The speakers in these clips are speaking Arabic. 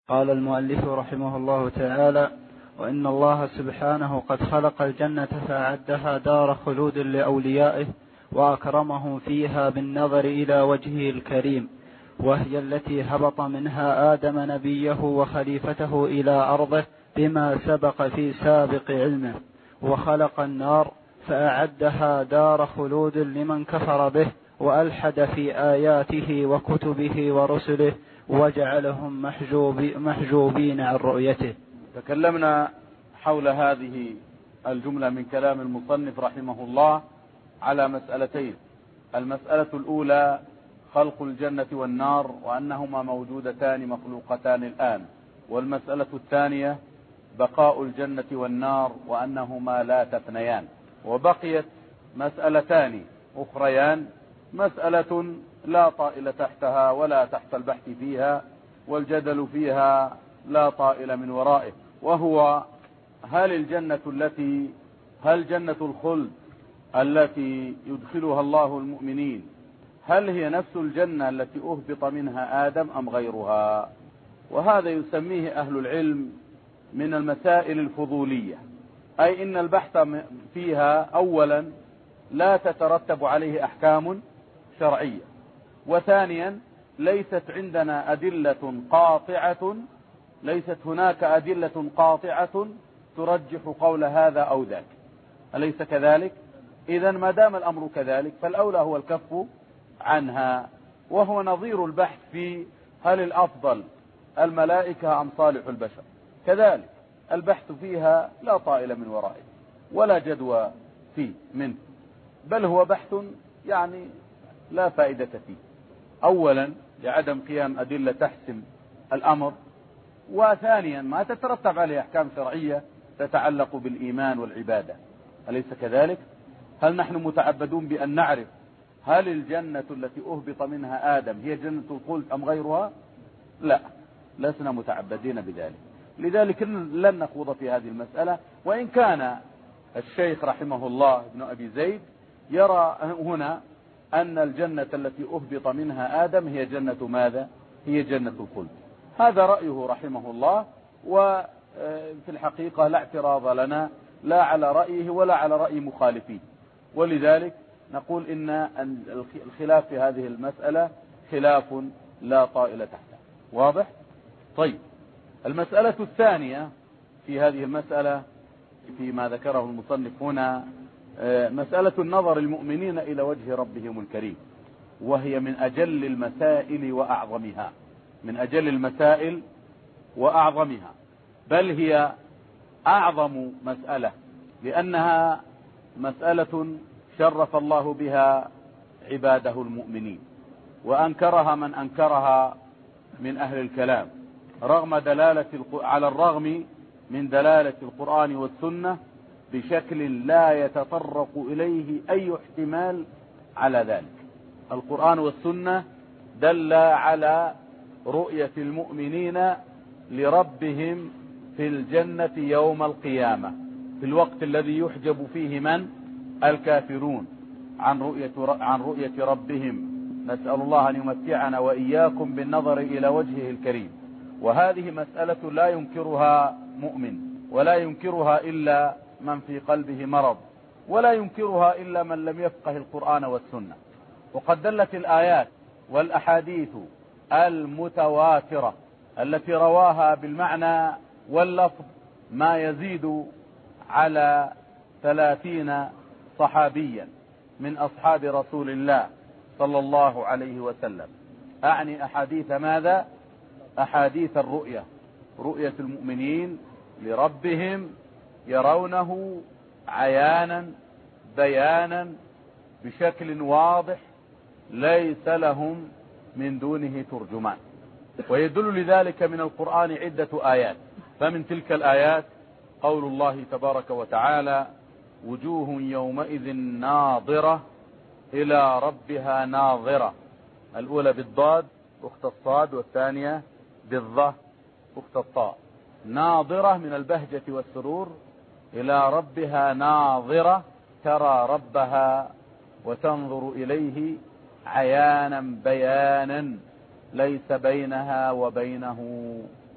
قال المؤلف رحمه الله تعالى: وإن الله سبحانه قد خلق الجنة فأعدها دار خلود لأوليائه وأكرمهم فيها بالنظر إلى وجهه الكريم، وهي التي هبط منها آدم نبيه وخليفته إلى أرضه بما سبق في سابق علمه. وخلق النار فأعدها دار خلود لمن كفر به وألحد في آياته وكتبه ورسله وجعلهم محجوبين عن رؤيته. تكلمنا حول هذه الجملة من كلام المصنف رحمه الله على مسألتين: المسألة الأولى خلق الجنة والنار وأنهما موجودتان مخلوقتان الآن، والمسألة الثانية بقاء الجنة والنار وأنهما لا تفنيان. وبقيت مسألتان أخريان: مسألة لا طائل تحتها ولا تحت البحث فيها والجدل فيها لا طائل من ورائه، وهو هل جنة الخلد التي يدخلها الله المؤمنين هل هي نفس الجنة التي أهبط منها آدم أم غيرها؟ وهذا يسميه أهل العلم من المسائل الفضولية، أي إن البحث فيها أولا لا تترتب عليه أحكام شرعية، وثانيا ليست عندنا أدلة قاطعة، ليست هناك أدلة قاطعة ترجح قول هذا أو ذاك، أليس كذلك؟ إذن ما دام الأمر كذلك فالأولى هو الكف عنها، وهو نظير البحث في هل الأفضل الملائكة أم صالح البشر، كذلك البحث فيها لا طائل من ورائه ولا جدوى فيه منه، بل هو بحث يعني لا فائدة فيه، أولا لعدم قيام أدلة تحسم الأمر، وثانيا ما تترتب عليه أحكام شرعية تتعلق بالإيمان والعبادة، أليس كذلك؟ هل نحن متعبدون بأن نعرف هل الجنة التي أهبط منها آدم هي جنة الخلد أم غيرها؟ لا، لسنا متعبدين بذلك، لذلك لن نخوض في هذه المسألة. وإن كان الشيخ رحمه الله ابن أبي زيد يرى هنا أن الجنة التي أهبط منها آدم هي جنة ماذا؟ هي جنة الخلد. هذا رأيه رحمه الله، وفي الحقيقة لا اعتراض لنا لا على رأيه ولا على رأي مخالفيه، ولذلك نقول إن الخلاف في هذه المسألة خلاف لا طائل تحته. واضح؟ طيب، المسألة الثانية في هذه المسألة فيما ذكره المصنف هنا مسألة النظر المؤمنين إلى وجه ربهم الكريم، وهي من أجل المسائل وأعظمها، من أجل المسائل وأعظمها، بل هي أعظم مسألة، لأنها مسألة شرف الله بها عباده المؤمنين، وأنكرها من أنكرها من أهل الكلام على الرغم من دلالة القرآن والسنة بشكل لا يتطرق إليه أي احتمال على ذلك. القرآن والسنة دل على رؤية المؤمنين لربهم في الجنة يوم القيامة، في الوقت الذي يحجب فيه من؟ الكافرون عن رؤية ربهم. نسأل الله أن يمتعنا وإياكم بالنظر إلى وجهه الكريم، وهذه مسألة لا ينكرها مؤمن، ولا ينكرها إلا من في قلبه مرض، ولا ينكرها إلا من لم يفقه القرآن والسنة. وقد دلت الآيات والأحاديث المتواترة التي رواها بالمعنى واللفظ ما يزيد على 30 صحابيا من أصحاب رسول الله صلى الله عليه وسلم، أعني أحاديث ماذا؟ أحاديث الرؤية، رؤية المؤمنين لربهم يرونه عيانا بيانا بشكل واضح ليس لهم من دونه ترجمان. ويدل لذلك من القرآن عدة آيات، فمن تلك الآيات قول الله تبارك وتعالى: وجوه يومئذ ناظرة إلى ربها ناظرة، الأولى بالضاد أخت الصاد، والثانية بالظه أخت الطاء، ناظرة من البهجة والسرور، إلى ربها ناظرة ترى ربها وتنظر إليه عيانا بيانا ليس بينها وبينه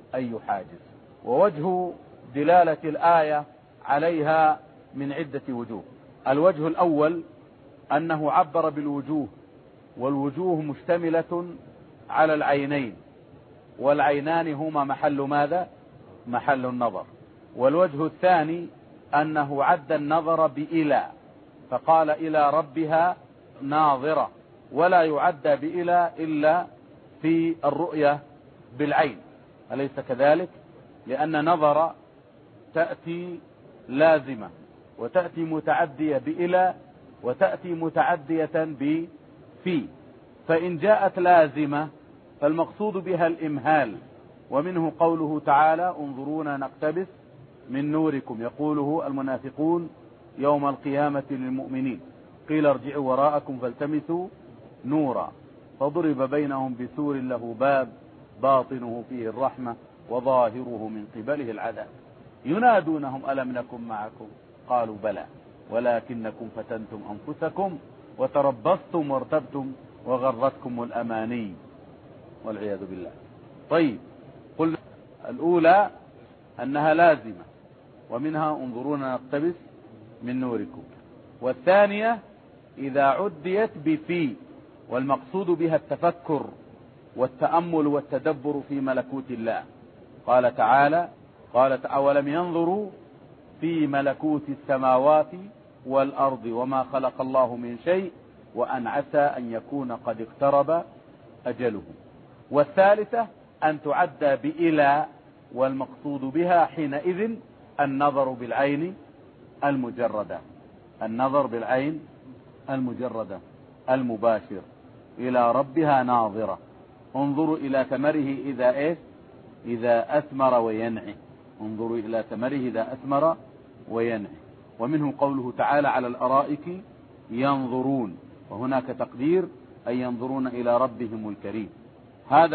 أي حاجز. ووجه دلالة الآية عليها من عدة وجوه. الوجه الأول أنه عبر بالوجوه، والوجوه مشتملة على العينين، والعينان هما محل ماذا؟ محل النظر. والوجه الثاني أنه عد النظر بإلى، فقال إلى ربها ناظرة، ولا يعد بإلى إلا في الرؤية بالعين، أليس كذلك؟ لأن نظر تأتي لازمة، وتأتي متعدية بإلى، وتأتي متعدية بفي. فإن جاءت لازمة فالمقصود بها الإمهال، ومنه قوله تعالى انظرونا نقتبس من نوركم، يقوله المنافقون يوم القيامة للمؤمنين قيل ارجعوا وراءكم فالتمسوا نورا فضرب بينهم بسور له باب باطنه فيه الرحمة وظاهره من قبله العذاب ينادونهم ألم نكن معكم قالوا بلى ولكنكم فتنتم أنفسكم وتربصتم وارتبتم وغرتكم الأماني والعياذ بالله. طيب، قلنا الأولى أنها لازمة، ومنها انظرونا نقتبس من نوركم. والثانية إذا عديت بفي، والمقصود بها التفكر والتأمل والتدبر في ملكوت الله. قال تعالى أولم ينظروا في ملكوت السماوات والأرض وما خلق الله من شيء وأن عسى أن يكون قد اقترب أجله. والثالثة أن تعدى بإلى، والمقصود بها حينئذ النظر بالعين المجردة، النظر بالعين المجردة المباشر. إلى ربها ناظرة، انظروا إلى ثمره إذا أثمر وينعي، انظروا إلى ثمره إذا أثمر وينعي. ومنه قوله تعالى على الأرائك ينظرون، وهناك تقدير أي ينظرون إلى ربهم الكريم. هذا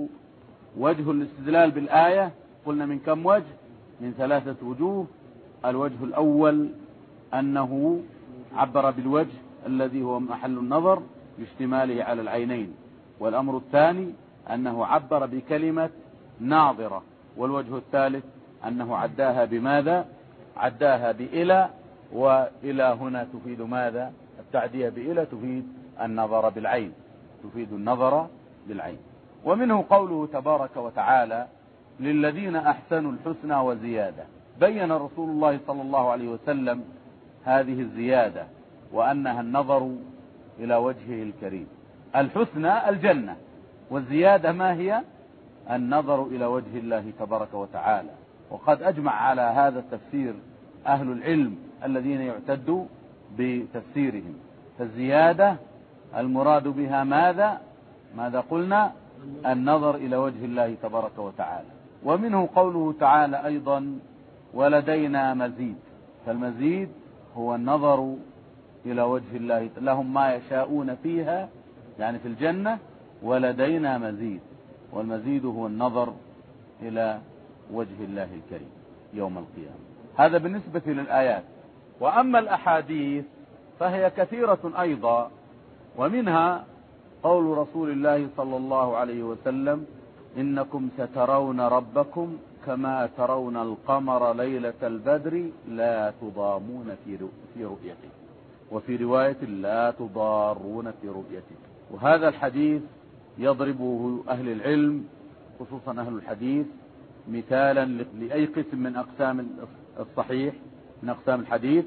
وجه الاستدلال بالآية. قلنا من كم وجه؟ من 3 وجوه. الوجه الأول أنه عبر بالوجه الذي هو محل النظر باشتماله على العينين. والأمر الثاني أنه عبر بكلمة ناظرة. والوجه الثالث أنه عداها بماذا؟ عداها بإلى، وإلى هنا تفيد ماذا؟ التعدية بإلى تفيد النظر بالعين، تفيد النظر بالعين. ومنه قوله تبارك وتعالى للذين أحسنوا الحسنى وزيادة. بين رسول الله صلى الله عليه وسلم هذه الزيادة وأنها النظر إلى وجهه الكريم. الحسنى الجنة، والزيادة ما هي؟ النظر إلى وجه الله تبارك وتعالى. وقد أجمع على هذا التفسير أهل العلم الذين يعتدوا بتفسيرهم. فالزيادة المراد بها ماذا قلنا؟ النظر إلى وجه الله تبارك وتعالى. ومنه قوله تعالى أيضا ولدينا مزيد. فالمزيد هو النظر إلى وجه الله، لهم ما يشاءون فيها يعني في الجنة، ولدينا مزيد. والمزيد هو النظر إلى وجه الله الكريم يوم القيامة. هذا بالنسبة للآيات. وأما الأحاديث فهي كثيرة أيضا، ومنها قول رسول الله صلى الله عليه وسلم إنكم سترون ربكم كما ترون القمر ليلة البدر لا تضامون في رؤيته، وفي رواية لا تضارون في رؤيته. وهذا الحديث يضربه أهل العلم خصوصا أهل الحديث مثالا لأي قسم من أقسام الصحيح من أقسام الحديث،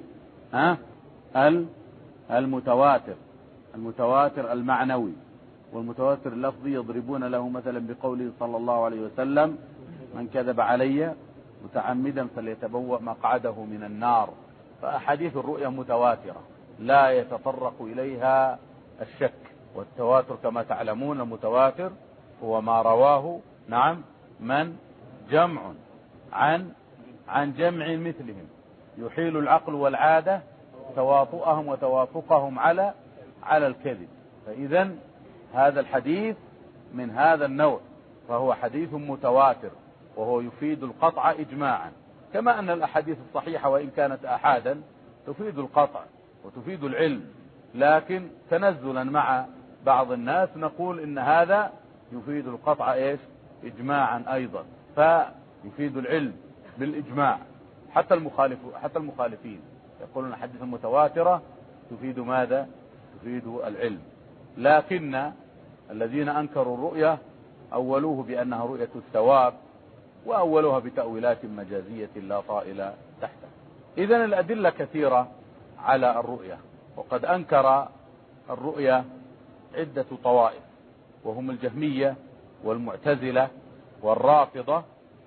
المتواتر المعنوي والمتواتر اللفظي. يضربون له مثلا بقوله صلى الله عليه وسلم من كذب علي متعمدا فليتبوأ مقعده من النار. فأحاديث الرؤيا متواترة لا يتطرق إليها الشك. والتواتر كما تعلمون المتواتر هو ما رواه من جمع عن جمع مثلهم يحيل العقل والعادة تواطؤهم وتوافقهم على الكذب. فإذا هذا الحديث من هذا النوع، فهو حديث متواتر وهو يفيد القطع إجماعا، كما أن الأحاديث الصحيحة وإن كانت آحادا تفيد القطع وتفيد العلم، لكن تنزلا مع بعض الناس نقول إن هذا يفيد القطع إجماعا أيضا. فيفيد العلم بالإجماع. حتى المخالفين يقولون الحديث المتواترة تفيد ماذا؟ تفيد العلم. لكن الذين أنكروا الرؤية أولوه بأنها رؤية الثواب، وأولوها بتأويلات مجازية لا طائل تحتها. إذن الأدلة كثيرة على الرؤية، وقد أنكر الرؤية عدة طوائف، وهم الجهمية والمعتزلة والرافضة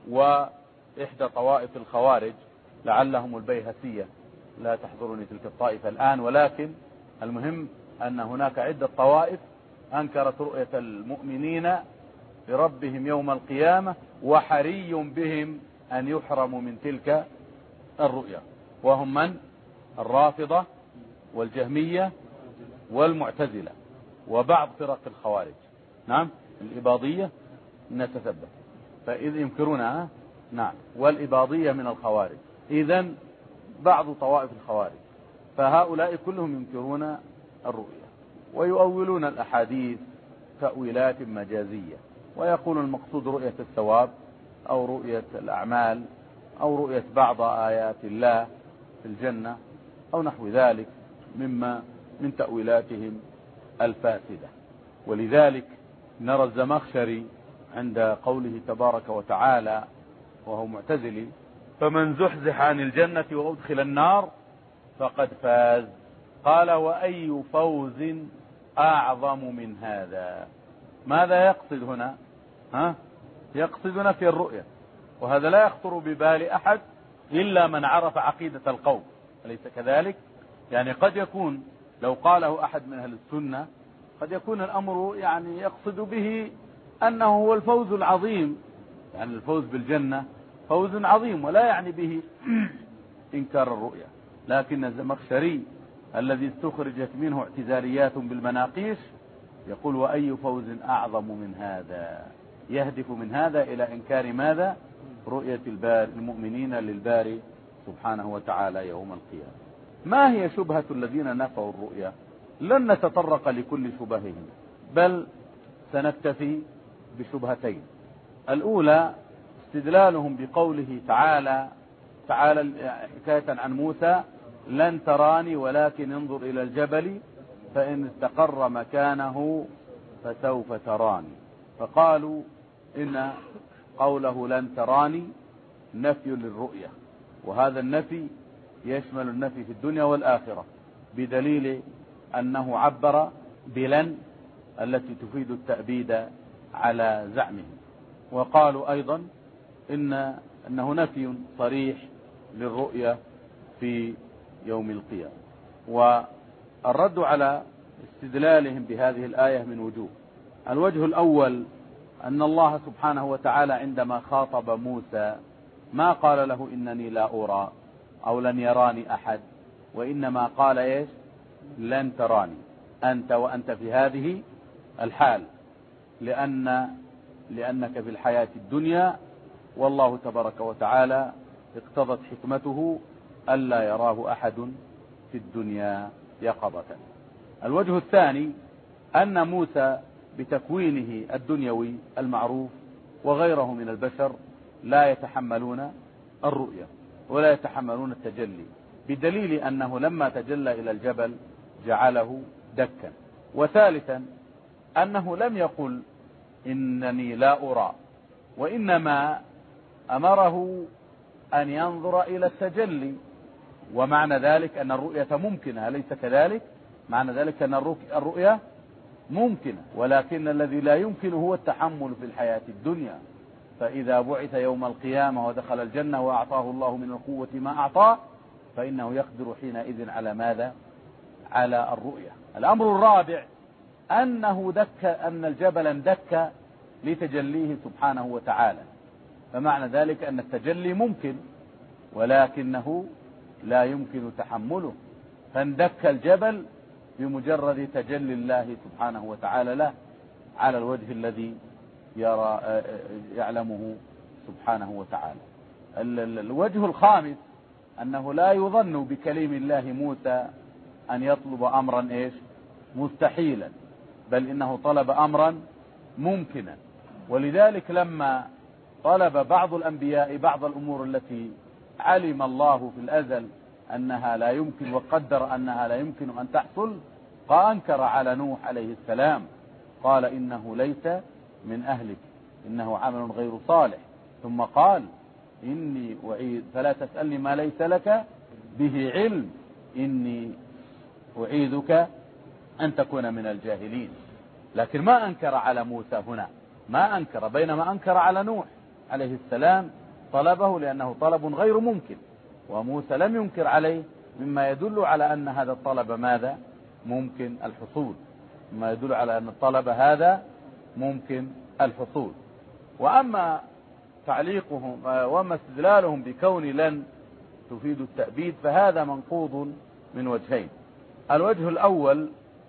وإحدى طوائف الخوارج، لعلهم البيهسية، لا تحضرني تلك الطائفة الآن، ولكن المهم أن هناك عدة طوائف أنكرت رؤية المؤمنين لربهم يوم القيامة، وحري بهم أن يحرموا من تلك الرؤية، وهم من؟ الرافضة والجهمية والمعتزلة وبعض فرق الخوارج. نعم، الإباضية نتثبت، فإذ ينكرونها. نعم، والإباضية من الخوارج، إذن بعض طوائف الخوارج، فهؤلاء كلهم ينكرون الرؤية ويؤولون الأحاديث تأويلات مجازية، ويقول المقصود رؤية الثواب أو رؤية الأعمال أو رؤية بعض آيات الله في الجنة أو نحو ذلك مما من تأويلاتهم الفاسدة. ولذلك نرى الزمخشري عند قوله تبارك وتعالى وهو معتزلي: فمن زحزح عن الجنة وأدخل النار فقد فاز. قال: وأي فوز أعظم من هذا؟ ماذا يقصد هنا؟ يقصد نفي الرؤية، وهذا لا يخطر ببال أحد إلا من عرف عقيدة القوم، أليس كذلك؟ يعني قد يكون لو قاله أحد من أهل السنة قد يكون الأمر يعني يقصد به أنه هو الفوز العظيم، يعني الفوز بالجنة فوز عظيم، ولا يعني به إنكار الرؤية. لكن الزمخشري الذي استخرجت منه اعتزاليات بالمناقيش يقول: وأي فوز أعظم من هذا؟ يهدف من هذا إلى إنكار ماذا؟ رؤية المؤمنين للباري سبحانه وتعالى يوم القيامة. ما هي شبهة الذين نفوا الرؤية؟ لن نتطرق لكل شبههم، بل سنكتفي بشبهتين. الأولى استدلالهم بقوله تعالى حكاية عن موسى: لن تراني ولكن انظر إلى الجبل فإن استقر مكانه فسوف تراني. فقالوا إن قوله لن تراني نفي للرؤية، وهذا النفي يشمل النفي في الدنيا والآخرة، بدليل أنه عبر بلن التي تفيد التأبيد على زعمهم. وقالوا أيضا إنه نفي صريح للرؤية في يوم القيامة. والرد على استدلالهم بهذه الآية من وجوه. الوجه الأول أن الله سبحانه وتعالى عندما خاطب موسى ما قال له إنني لا أرى أو لن يراني أحد، وإنما قال إيش؟ لن تراني أنت وأنت في هذه الحال، لأنك في الحياة الدنيا، والله تبارك وتعالى اقتضت حكمته ألا يراه أحد في الدنيا يقظة. الوجه الثاني أن موسى بتكوينه الدنيوي المعروف وغيره من البشر لا يتحملون الرؤية ولا يتحملون التجلي، بدليل أنه لما تجلى إلى الجبل جعله دكا. وثالثا أنه لم يقل إنني لا أرى، وإنما أمره أن ينظر إلى التجلي، ومعنى ذلك أن الرؤية ممكنة، أليس كذلك؟ معنى ذلك أن الرؤية ممكنة، ولكن الذي لا يمكن هو التحمل في الحياة الدنيا. فإذا بعث يوم القيامة ودخل الجنة وأعطاه الله من القوة ما أعطاه فإنه يقدر حينئذ على ماذا؟ على الرؤية. الأمر الرابع أن الجبل اندك لتجليه سبحانه وتعالى، فمعنى ذلك أن التجلي ممكن ولكنه لا يمكن تحمله، فاندك الجبل بمجرد تجلي الله سبحانه وتعالى له على الوجه الذي يعلمه سبحانه وتعالى. الوجه الخامس أنه لا يظن بكليم الله موسى أن يطلب أمرا مستحيلا، بل إنه طلب أمرا ممكنا. ولذلك لما طلب بعض الأنبياء بعض الأمور التي علم الله في الأزل أنها لا يمكن وقدر أنها لا يمكن أن تحصل، فأنكر على نوح عليه السلام، قال إنه ليس من أهلك إنه عمل غير صالح، ثم قال إني أعيد فلا تسألني ما ليس لك به علم إني أعيذك أن تكون من الجاهلين. لكن ما أنكر على موسى هنا، ما أنكر، بينما أنكر على نوح عليه السلام طلبه لأنه طلب غير ممكن، وموسى لم ينكر عليه، مما يدل على أن هذا الطلب ماذا؟ ممكن الحصول، مما يدل على أن الطلب هذا ممكن الحصول. وأما تعليقهم وما استدلالهم بكون لن تفيد التأبيد فهذا منقوض من وجهين. الوجه الأول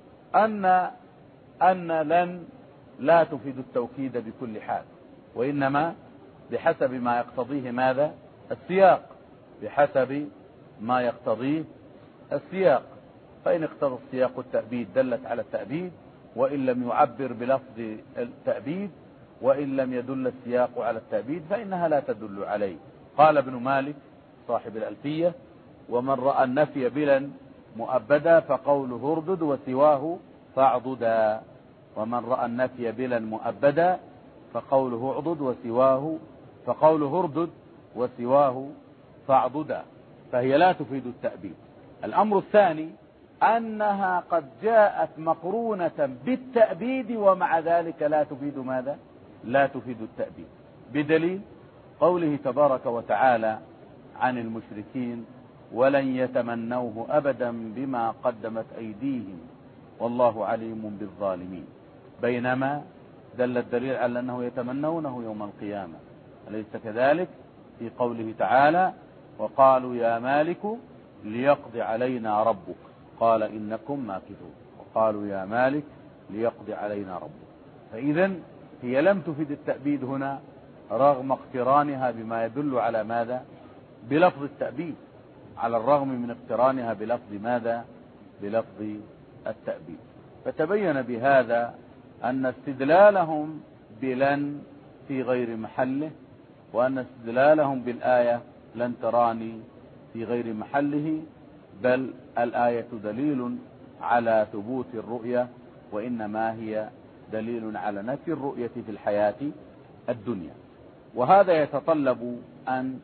أن لن لا تفيد التوكيد بكل حال، وإنما بحسب ما يقتضيه ماذا؟ السياق، بحسب ما يقتضيه السياق، فإن اقتضى السياق التأبيد دلت على التأبيد، وإن لم يعبر بلفظ التأبيد، وإن لم يدل السياق على التأبيد فإنها لا تدل عليه. قال ابن مالك صاحب الألفية: ومن رأى النفي بلا مؤبدا فقوله اردد وسواه فاعضدا. ومن رأى النفي بلا مؤبدا فقوله اعضد وسواه فقوله اردد وسواه فاعضدا، فهي لا تفيد التأبيد. الأمر الثاني أنها قد جاءت مقرونة بالتأبيد ومع ذلك لا تفيد ماذا؟ لا تفيد التأبيد، بدليل قوله تبارك وتعالى عن المشركين: ولن يتمنوه أبدا بما قدمت أيديهم والله عليم بالظالمين، بينما دل الدليل على أنه يتمنونه يوم القيامة، أليس كذلك؟ في قوله تعالى: وقالوا يا مالك ليقضي علينا ربك قال إنكم ماكثون، وقالوا يا مالك ليقضي علينا ربك. فإذا هي لم تفد التأبيد هنا رغم اقترانها بما يدل على ماذا؟ بلفظ التأبيد، على الرغم من اقترانها بلفظ ماذا؟ بلفظ التأبيد. فتبين بهذا أن استدلالهم بلن في غير محله، وأن استدلالهم بالآية لن تراني في غير محله، بل الآية دليل على ثبوت الرؤية، وإنما هي دليل على نفي الرؤية في الحياة الدنيا. وهذا يتطلب أن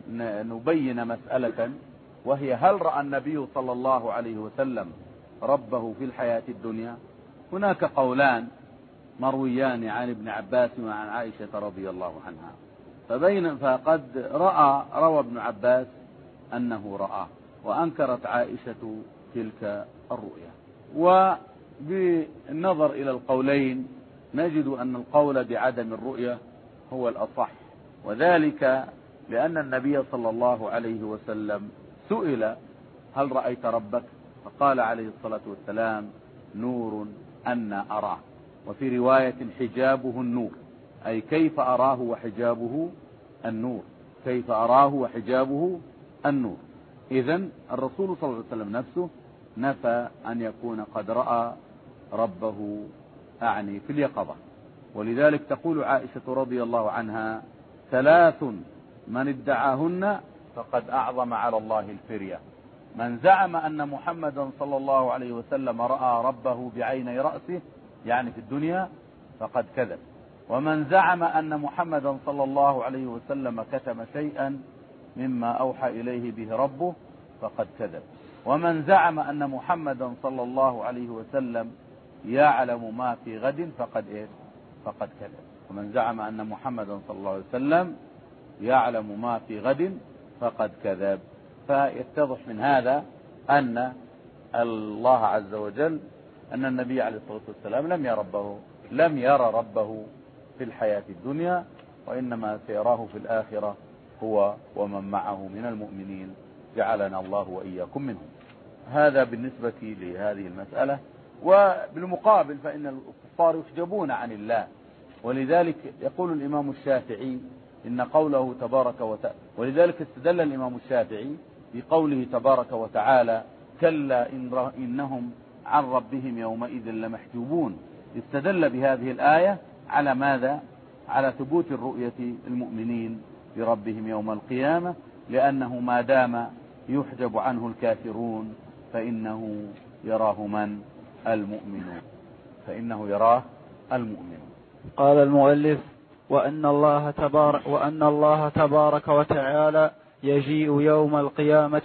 نبين مسألة، وهي: هل رأى النبي صلى الله عليه وسلم ربه في الحياة الدنيا؟ هناك قولان مرويان عن ابن عباس وعن عائشة رضي الله عنها، فقد روى ابن عباس أنه رآه، وأنكرت عائشة تلك الرؤيا. وبالنظر إلى القولين نجد أن القول بعدم الرؤية هو الأصح، وذلك لأن النبي صلى الله عليه وسلم سئل: هل رأيت ربك؟ فقال عليه الصلاة والسلام: نور أن أراه. وفي رواية: حجابه النور، أي كيف أراه وحجابه النور، كيف أراه وحجابه النور. إذن الرسول صلى الله عليه وسلم نفسه نفى أن يكون قد رأى ربه أعني في اليقظة. ولذلك تقول عائشة رضي الله عنها: ثلاث من ادعاهن فقد أعظم على الله الفرية: من زعم أن محمدا صلى الله عليه وسلم رأى ربه بعيني رأسه يعني في الدنيا فقد كذب، ومن زعم أن محمدا صلى الله عليه وسلم كتم شيئا مما أوحى إليه به ربه فقد كذب، ومن زعم أن محمدا صلى الله عليه وسلم يعلم ما في غد فقد كذب، ومن زعم أن محمدا صلى الله عليه وسلم يعلم ما في غد فقد كذب. فيتضح من هذا أن الله عز وجل أن النبي عليه الصلاة والسلام لم يرى ربه في الحياة الدنيا، وإنما سيراه في الآخرة هو ومن معه من المؤمنين، جعلنا الله وإياكم منهم. هذا بالنسبة لهذه المسألة. وبالمقابل فإن الكفار يحجبون عن الله، ولذلك يقول الإمام الشافعي إن قوله تبارك وتعالى، ولذلك استدل الإمام الشافعي بقوله تبارك وتعالى: كلا إنهم عن ربهم يومئذ لمحجوبون، استدل بهذه الآية على ماذا؟ على ثبوت الرؤية المؤمنين لربهم يوم القيامة، لأنه ما دام يحجب عنه الكافرون فإنه يراه من؟ المؤمنون، فإنه يراه المؤمنون. قال المؤلف: وأن الله تبارك وتعالى يجيء يوم القيامة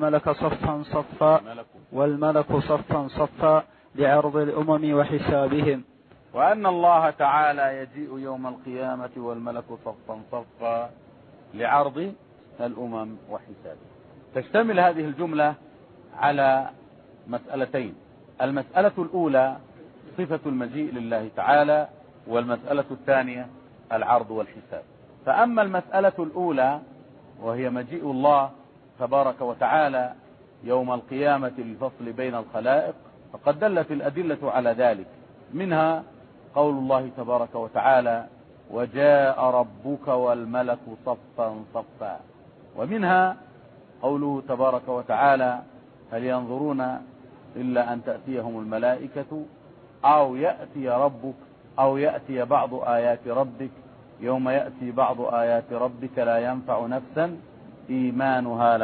والملك صفا صفا لعرض الأمم وحسابهم. وأن الله تعالى يجيء يوم القيامة والملك صفا صفا لعرض الأمم وحسابهم. تشتمل هذه الجملة على مسألتين: المسألة الأولى صفة المجيء لله تعالى، والمسألة الثانية العرض والحساب. فأما المسألة الأولى وهي مجيء الله تبارك وتعالى يوم القيامة للفصل بين الخلائق، فقد دلت الأدلة على ذلك، منها قول الله تبارك وتعالى: وجاء ربك والملك صفا صفا، ومنها قوله تبارك وتعالى: هل ينظرون إلا أن تأتيهم الملائكة أو يأتي ربك أو يأتي بعض آيات ربك يوم يأتي بعض آيات ربك لا ينفع نفسا إيمانها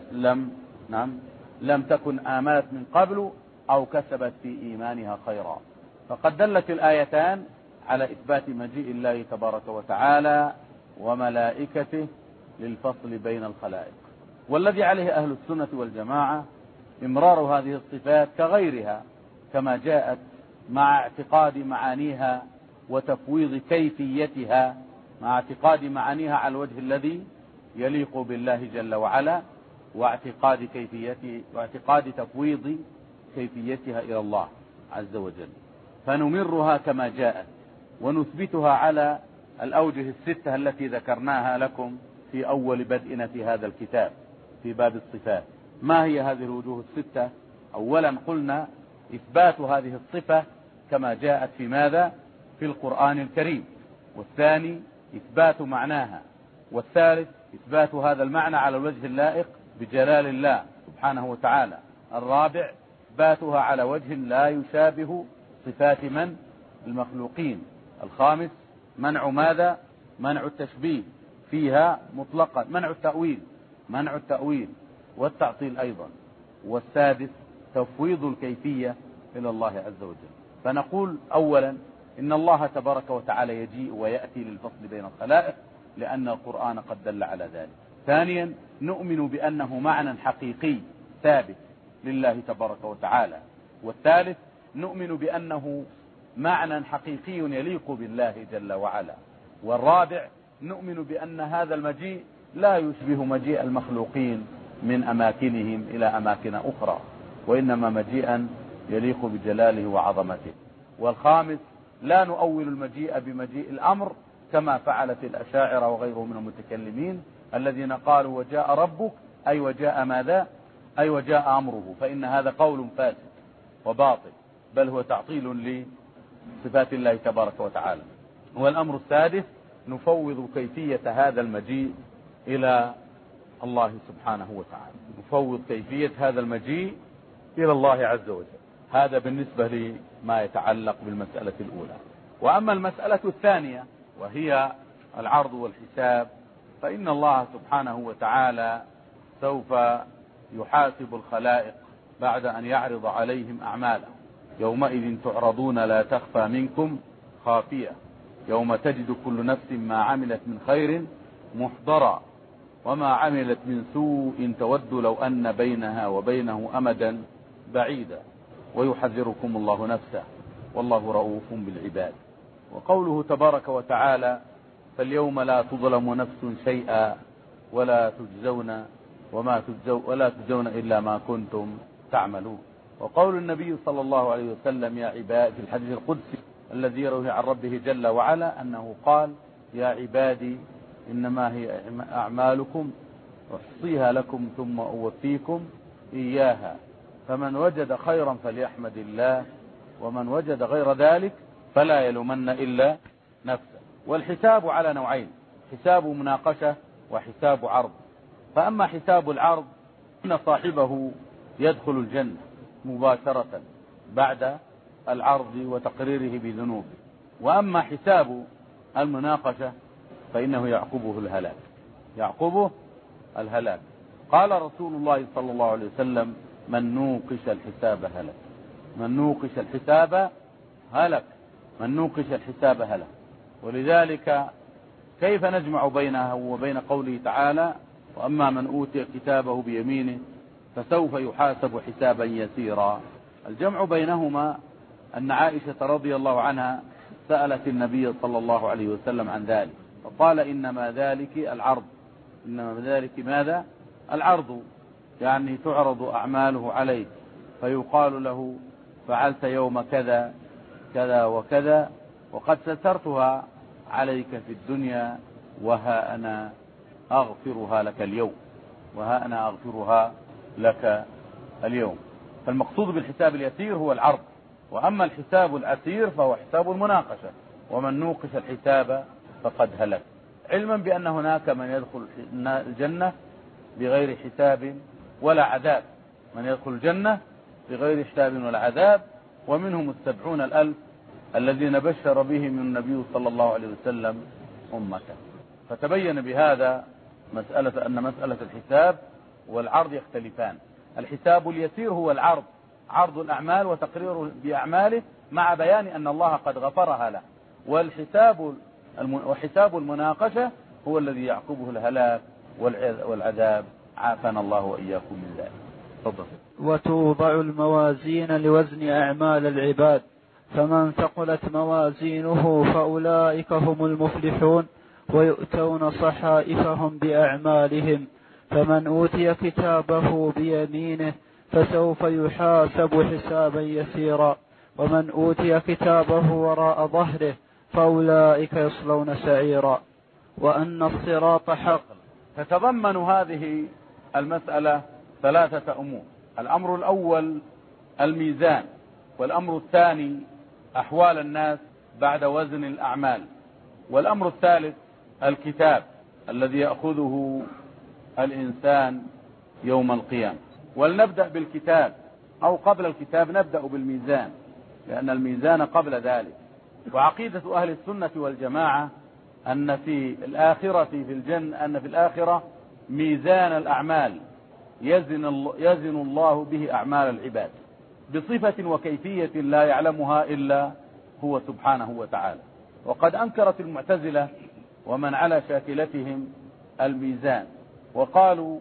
لم تكن آمنت من قبل أو كسبت في إيمانها خيرا. فقد دلت الآيتان على إثبات مجيء الله تبارك وتعالى وملائكته للفصل بين الخلائق، والذي عليه أهل السنة والجماعة إمرار هذه الصفات كغيرها كما جاءت، مع اعتقاد معانيها وتفويض كيفيتها، مع اعتقاد معانيها على الوجه الذي يليق بالله جل وعلا، واعتقاد تفويض كيفيتها إلى الله عز وجل. فنمرها كما جاءت ونثبتها على الأوجه الستة التي ذكرناها لكم في أول بدءنا في هذا الكتاب في باب الصفات. ما هي هذه الوجوه الستة؟ أولا قلنا إثبات هذه الصفة كما جاءت في ماذا؟ في القرآن الكريم. والثاني إثبات معناها. والثالث إثبات هذا المعنى على الوجه اللائق بجلال الله سبحانه وتعالى. الرابع إثباتها على وجه لا يشابه صفات من؟ المخلوقين. الخامس منع ماذا؟ منع التشبيه فيها مطلقا، منع التأويل والتعطيل أيضا. والسادس تفويض الكيفية إلى الله عز وجل. فنقول أولا إن الله تبارك وتعالى يجيء ويأتي للفصل بين الخلائق لأن القرآن قد دل على ذلك. ثانيا نؤمن بأنه معنى حقيقي ثابت لله تبارك وتعالى. والثالث نؤمن بأنه معنى حقيقي يليق بالله جل وعلا. والرابع نؤمن بأن هذا المجيء لا يشبه مجيء المخلوقين من أماكنهم إلى أماكن أخرى، وإنما مجيئا يليق بجلاله وعظمته. والخامس لا نؤول المجيء بمجيء الأمر كما فعلت الأشاعرة وغيرهم من المتكلمين الذين قالوا وجاء ربك أي وجاء ماذا؟ أي وجاء أمره، فإن هذا قول فاسد وباطل، بل هو تعطيل لصفات الله تبارك وتعالى. والأمر السادس نفوض كيفية هذا المجيء إلى الله سبحانه وتعالى، نفوض كيفية هذا المجيء إلى الله عز وجل. هذا بالنسبة لما يتعلق بالمسألة الأولى. وأما المسألة الثانية وهي العرض والحساب، فإن الله سبحانه وتعالى سوف يحاسب الخلائق بعد أن يعرض عليهم أعمالهم. يومئذ تعرضون لا تخفى منكم خافية، يوم تجد كل نفس ما عملت من خير محضرا وما عملت من سوء تود لو أن بينها وبينه أمدا بعيدا ويحذركم الله نفسه والله رؤوف بالعباد. وقوله تبارك وتعالى فاليوم لا تظلم نفس شيئا ولا تجزون إلا ما كنتم تعملون. وقول النبي صلى الله عليه وسلم يا عباد في الحديث القدسي الذي يروي عن ربه جل وعلا أنه قال يا عبادي إنما هي أعمالكم أحصيها لكم ثم أوفيكم إياها فمن وجد خيرا فليحمد الله ومن وجد غير ذلك فلا يلومن إلا نفسه. والحساب على نوعين: حساب مناقشة وحساب عرض. فأما حساب العرض إن صاحبه يدخل الجنة مباشرة بعد العرض وتقريره بذنوبه. وأما حساب المناقشة فإنه يعقبه الهلاك، يعقبه الهلاك. قال رسول الله صلى الله عليه وسلم: من نوقش الحساب هلك، من نوقش الحساب هلك، من نوقش الحساب هلك. ولذلك كيف نجمع بينه وبين قوله تعالى: وأما من أوتي كتابه بيمينه فسوف يحاسب حسابا يسيرا؟ الجمع بينهما أن عائشة رضي الله عنها سألت النبي صلى الله عليه وسلم عن ذلك، فقال: إنما ذلك العرض، إنما ذلك ماذا؟ العرض، يعني تعرض أعماله عليه فيقال له: فعلت يوم كذا كذا وكذا وقد سترتها عليك في الدنيا، وها أنا أغفرها لك اليوم، وها أنا أغفرها لك اليوم. فالمقصود بالحساب اليسير هو العرض، وأما الحساب العسير فهو حساب المناقشة. ومن نوقش الحساب فقد هلك، علما بأن هناك من يدخل الجنة بغير حساب ولا عذاب، من يدخل الجنة بغير حساب ولا عذاب، ومنهم 70,000 الذين بشر بهم النبي صلى الله عليه وسلم أمته. فتبين بهذا أن مسألة الحساب والعرض يختلفان. الحساب اليسير هو العرض، عرض الأعمال وتقرير بأعماله مع بيان أن الله قد غفرها له. وحساب المناقشة هو الذي يعقبه الهلاك والعذاب، عافانا الله وإياكم من ذلك. تفضل. وتوضع الموازين لوزن أعمال العباد، فمن ثقلت موازينه فأولئك هم المفلحون، ويؤتون صحائفهم بأعمالهم. فمن أوتي كتابه بيمينه فسوف يحاسب حسابا يسيرا، ومن أوتي كتابه وراء ظهره فأولئك يصلون سعيرا. وأن الصراط حق. تتضمن هذه المسألة 3 أمور: الأمر الأول الميزان، والأمر الثاني أحوال الناس بعد وزن الأعمال، والأمر الثالث الكتاب الذي يأخذه الإنسان يوم القيامة. ولنبدأ بالكتاب، أو قبل الكتاب نبدأ بالميزان، لأن الميزان قبل ذلك. وعقيدة أهل السنة والجماعة أن في الآخرة في الجنة، أن في الآخرة ميزان الأعمال يزن الله به أعمال العباد بصفة وكيفية لا يعلمها إلا هو سبحانه وتعالى. وقد أنكرت المعتزلة ومن على شاكلتهم الميزان، وقالوا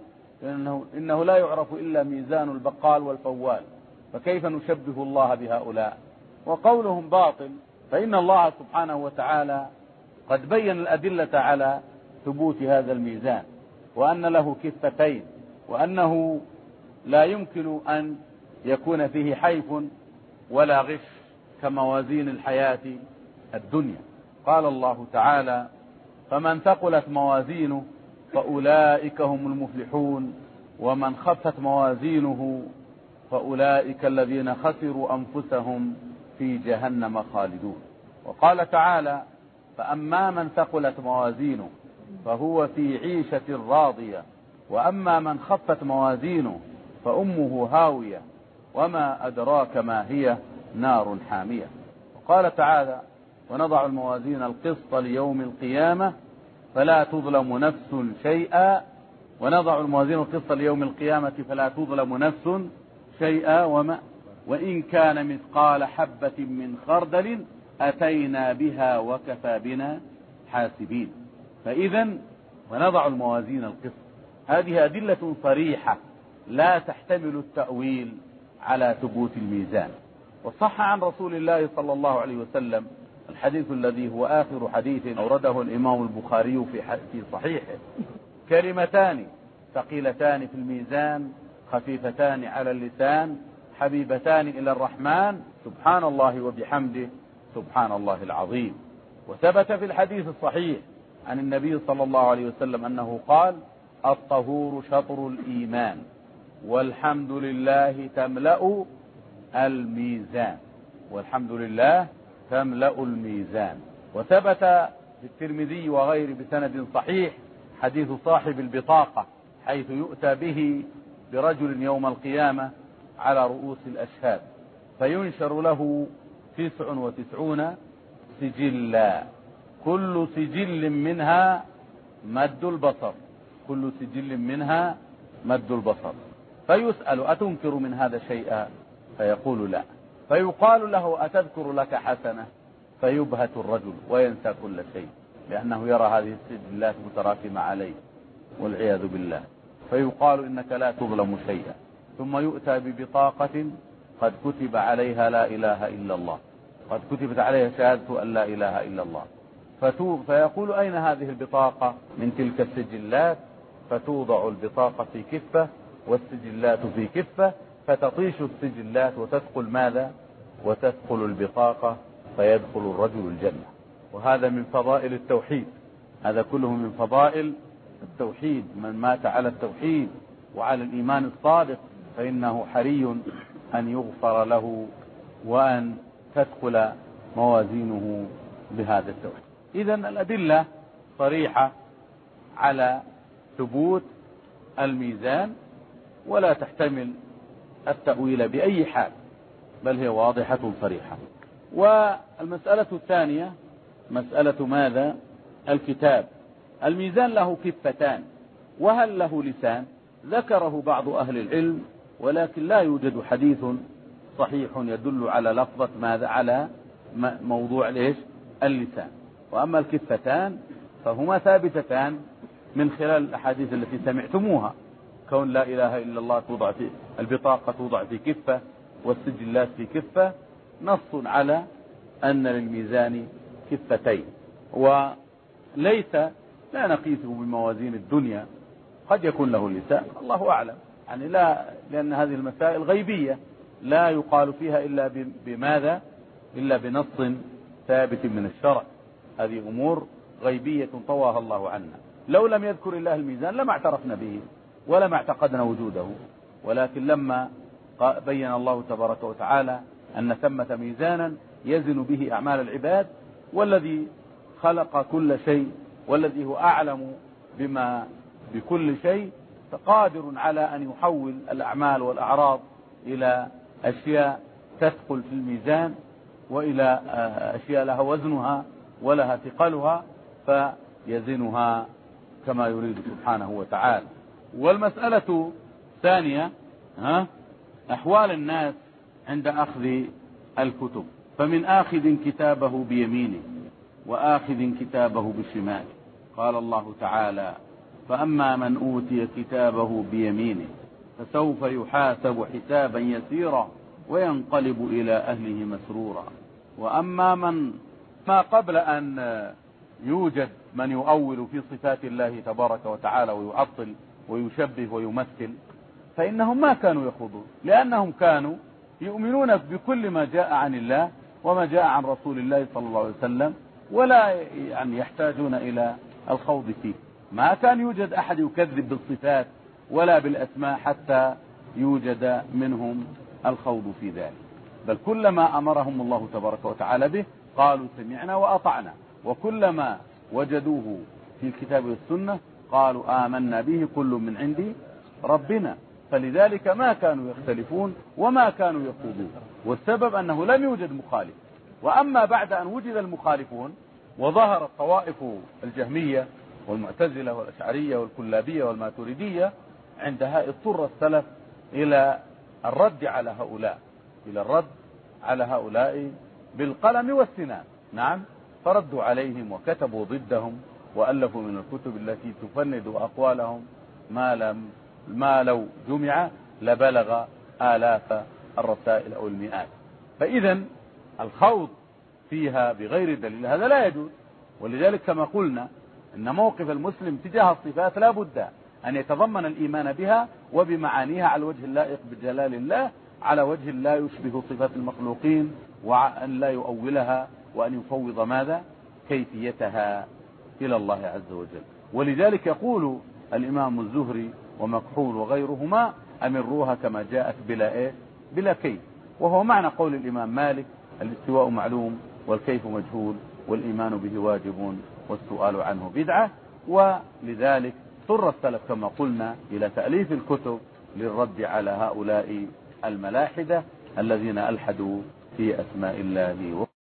إنه لا يعرف إلا ميزان البقال والفوال، فكيف نشبه الله بهؤلاء؟ وقولهم باطل، فإن الله سبحانه وتعالى قد بين الأدلة على ثبوت هذا الميزان، وأن له كفتين، وأنه لا يمكن أن يكون فيه حيف ولا غش كموازين الحياة الدنيا. قال الله تعالى: فمن ثقلت موازينه فأولئك هم المفلحون، ومن خفت موازينه فأولئك الذين خسروا أنفسهم في جهنم خالدون. وقال تعالى: فأما من ثقلت موازينه فهو في عيشة راضية، وأما من خفت موازينه فأمه هاوية، وما أدراك ما هي، نار حامية. وقال تعالى: ونضع الموازين القسط ليوم القيامة فلا تظلم نفس شيئا، ونضع الموازين القسط ليوم القيامة فلا تظلم نفس شيئا وإن كان مثقال حبة من خردل أتينا بها وكفى بنا حاسبين. فإذا ونضع الموازين القسط، هذه أدلة صريحة لا تحتمل التأويل على ثبوت الميزان. وصح عن رسول الله صلى الله عليه وسلم الحديث الذي هو آخر حديث أورده الإمام البخاري في صحيحه: كلمتان ثقيلتان في الميزان خفيفتان على اللسان حبيبتان إلى الرحمن سبحان الله وبحمده سبحان الله العظيم. وثبت في الحديث الصحيح عن النبي صلى الله عليه وسلم أنه قال: الطهور شطر الإيمان، والحمد لله تملأ الميزان، والحمد لله تملأ الميزان. وثبت في الترمذي وغيره بسند صحيح حديث صاحب البطاقة، حيث يؤتى به برجل يوم القيامة على رؤوس الأشهاد فينشر له 99 سجلا، كل سجل منها مد البصر، كل سجل منها مد البصر. فيسأل أتنكر من هذا شيئا؟ فيقول لا. فيقال له أتذكر لك حسنة؟ فيبهت الرجل وينسى كل شيء، لأنه يرى هذه السجلات متراكمة عليه والعياذ بالله. فيقال إنك لا تظلم شيئا. ثم يؤتى ببطاقة قد كتب عليها لا إله إلا الله، قد كتبت عليها شهادة أن لا إله إلا الله. فيقول أين هذه البطاقة من تلك السجلات؟ فتوضع البطاقة في كفة والسجلات في كفة، فتطيش السجلات وتثقل ماذا؟ وتثقل البطاقة، فيدخل الرجل الجنة. وهذا من فضائل التوحيد، هذا كله من فضائل التوحيد. من مات على التوحيد وعلى الإيمان الصادق فإنه حري أن يغفر له وأن تثقل موازينه بهذا التوحيد. إذن الأدلة صريحة على ثبوت الميزان ولا تحتمل التأويل بأي حال، بل هي واضحة صريحة. والمسألة الثانية مسألة ماذا؟ الكتاب. الميزان له كفتان، وهل له لسان؟ ذكره بعض أهل العلم، ولكن لا يوجد حديث صحيح يدل على لفظة ماذا؟ على موضوع ليش؟ اللسان. وأما الكفتان فهما ثابتتان من خلال الأحاديث التي سمعتموها، كون لا إله إلا الله توضع في البطاقة، توضع في كفة والسجلات في كفة، نص على أن للميزان كفتين. وليس لا نقيسه بموازين الدنيا، قد يكون له لسان، الله أعلم، يعني لا، لأن هذه المسائل غيبية لا يقال فيها إلا بماذا؟ إلا بنص ثابت من الشرع. هذه أمور غيبية طواها الله عنا. لو لم يذكر الله الميزان لما اعترفنا به ولما اعتقدنا وجوده، ولكن لما بين الله تبارك وتعالى أن ثمة ميزانا يزن به أعمال العباد، والذي خلق كل شيء والذي هو أعلم بكل شيء فقادر على أن يحول الأعمال والأعراض إلى أشياء تثقل في الميزان، وإلى أشياء لها وزنها ولها ثقلها فيزنها كما يريد سبحانه وتعالى. والمسألة الثانية أحوال الناس عند أخذ الكتب. فمن آخذ كتابه بيمينه وآخذ كتابه بشماله. قال الله تعالى: فأما من أوتي كتابه بيمينه فسوف يحاسب حسابا يسيرا وينقلب إلى أهله مسرورا. وأما من ما قبل أن يوجد من يؤول في صفات الله تبارك وتعالى ويعطل ويشبه ويمثل، فإنهم ما كانوا يخوضون، لأنهم كانوا يؤمنون بكل ما جاء عن الله وما جاء عن رسول الله صلى الله عليه وسلم، ولا يعني يحتاجون إلى الخوض فيه. ما كان يوجد أحد يكذب بالصفات ولا بالأسماء حتى يوجد منهم الخوض في ذلك، بل كلما أمرهم الله تبارك وتعالى به قالوا سمعنا وأطعنا، وكلما وجدوه في الكتاب والسنة قالوا آمنا به كل من عند ربنا. فلذلك ما كانوا يختلفون وما كانوا يخوضون، والسبب أنه لم يوجد مخالف. وأما بعد أن وجد المخالفون وظهرت طوائف الجهمية والمعتزلة والأشعرية والكلابية والماتريدية، عندها اضطر السلف إلى الرد على هؤلاء، إلى الرد على هؤلاء بالقلم والسنان. نعم، فردوا عليهم وكتبوا ضدهم وألفوا من الكتب التي تفند أقوالهم ما لو جمع لبلغ آلاف الرسائل أو المئات. فإذا الخوض فيها بغير دليل هذا لا يجوز. ولذلك كما قلنا إن موقف المسلم تجاه الصفات لا بد أن يتضمن الإيمان بها وبمعانيها على الوجه اللائق بجلال الله، على وجه لا يشبه صفات المخلوقين، وأن لا يؤولها، وأن يفوض ماذا؟ كيفيتها إلى الله عز وجل. ولذلك يقول الإمام الزهري ومكحول وغيرهما: أمروها كما جاءت بلا كيف. وهو معنى قول الإمام مالك: الاستواء معلوم والكيف مجهول والإيمان به واجب والسؤال عنه بدعة. ولذلك اضطر السلف كما قلنا إلى تأليف الكتب للرد على هؤلاء الملاحدة الذين ألحدوا في أسماء الله